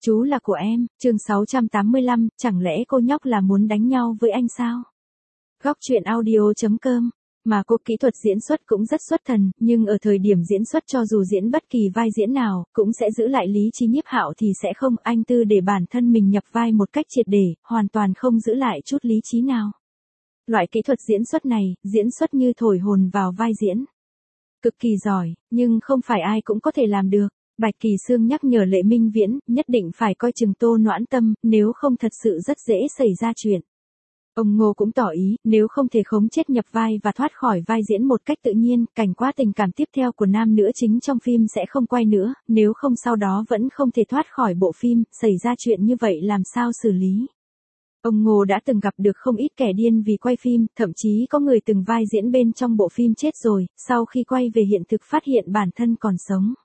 Chú là của em, chương 685, chẳng lẽ cô nhóc là muốn đánh nhau với anh sao? Góc truyện audio.com. Mà cô kỹ thuật diễn xuất cũng rất xuất thần, nhưng ở thời điểm diễn xuất cho dù diễn bất kỳ vai diễn nào, cũng sẽ giữ lại lý trí. Nhiếp Hạo thì sẽ không, anh Tư để bản thân mình nhập vai một cách triệt để, hoàn toàn không giữ lại chút lý trí nào. Loại kỹ thuật diễn xuất này, diễn xuất như thổi hồn vào vai diễn. Cực kỳ giỏi, nhưng không phải ai cũng có thể làm được. Bạch Kỳ Sương nhắc nhở Lệ Minh Viễn, nhất định phải coi chừng Tô Noãn Tâm, nếu không thật sự rất dễ xảy ra chuyện. Ông Ngô cũng tỏ ý, nếu không thể khống chết nhập vai và thoát khỏi vai diễn một cách tự nhiên, cảnh quá tình cảm tiếp theo của nam nữ chính trong phim sẽ không quay nữa, nếu không sau đó vẫn không thể thoát khỏi bộ phim, xảy ra chuyện như vậy làm sao xử lý. Ông Ngô đã từng gặp được không ít kẻ điên vì quay phim, thậm chí có người từng vai diễn bên trong bộ phim chết rồi, sau khi quay về hiện thực phát hiện bản thân còn sống.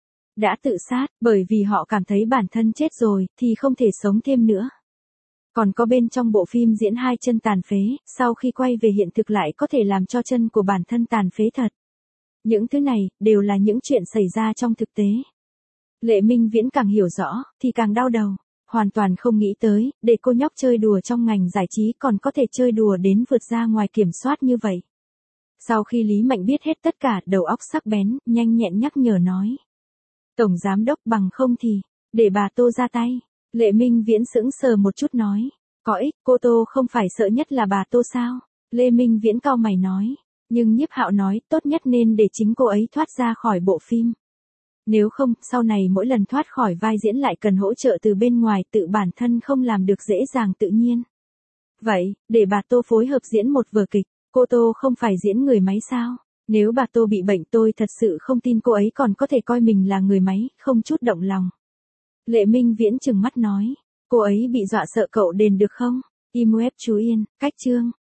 Đã tự sát, bởi vì họ cảm thấy bản thân chết rồi, thì không thể sống thêm nữa. Còn có bên trong bộ phim diễn hai chân tàn phế, sau khi quay về hiện thực lại có thể làm cho chân của bản thân tàn phế thật. Những thứ này, đều là những chuyện xảy ra trong thực tế. Lệ Minh Viễn càng hiểu rõ, thì càng đau đầu. Hoàn toàn không nghĩ tới, để cô nhóc chơi đùa trong ngành giải trí còn có thể chơi đùa đến vượt ra ngoài kiểm soát như vậy. Sau khi Lý Mạnh biết hết tất cả, đầu óc sắc bén, nhanh nhẹn nhắc nhở nói. Tổng giám đốc bằng không thì, để bà Tô ra tay. Lệ Minh Viễn sững sờ một chút nói. Có ích, cô Tô không phải sợ nhất là bà Tô sao? Lệ Minh Viễn cau mày nói. Nhưng Nhiếp Hạo nói, tốt nhất nên để chính cô ấy thoát ra khỏi bộ phim. Nếu không, sau này mỗi lần thoát khỏi vai diễn lại cần hỗ trợ từ bên ngoài, tự bản thân không làm được dễ dàng tự nhiên. Vậy, để bà Tô phối hợp diễn một vở kịch, cô Tô không phải diễn người máy sao? Nếu bà Tô bị bệnh tôi thật sự không tin cô ấy còn có thể coi mình là người máy, không chút động lòng. Lệ Minh Viễn trừng mắt nói, cô ấy bị dọa sợ cậu đền được không? Im web chú Yên, cách chương.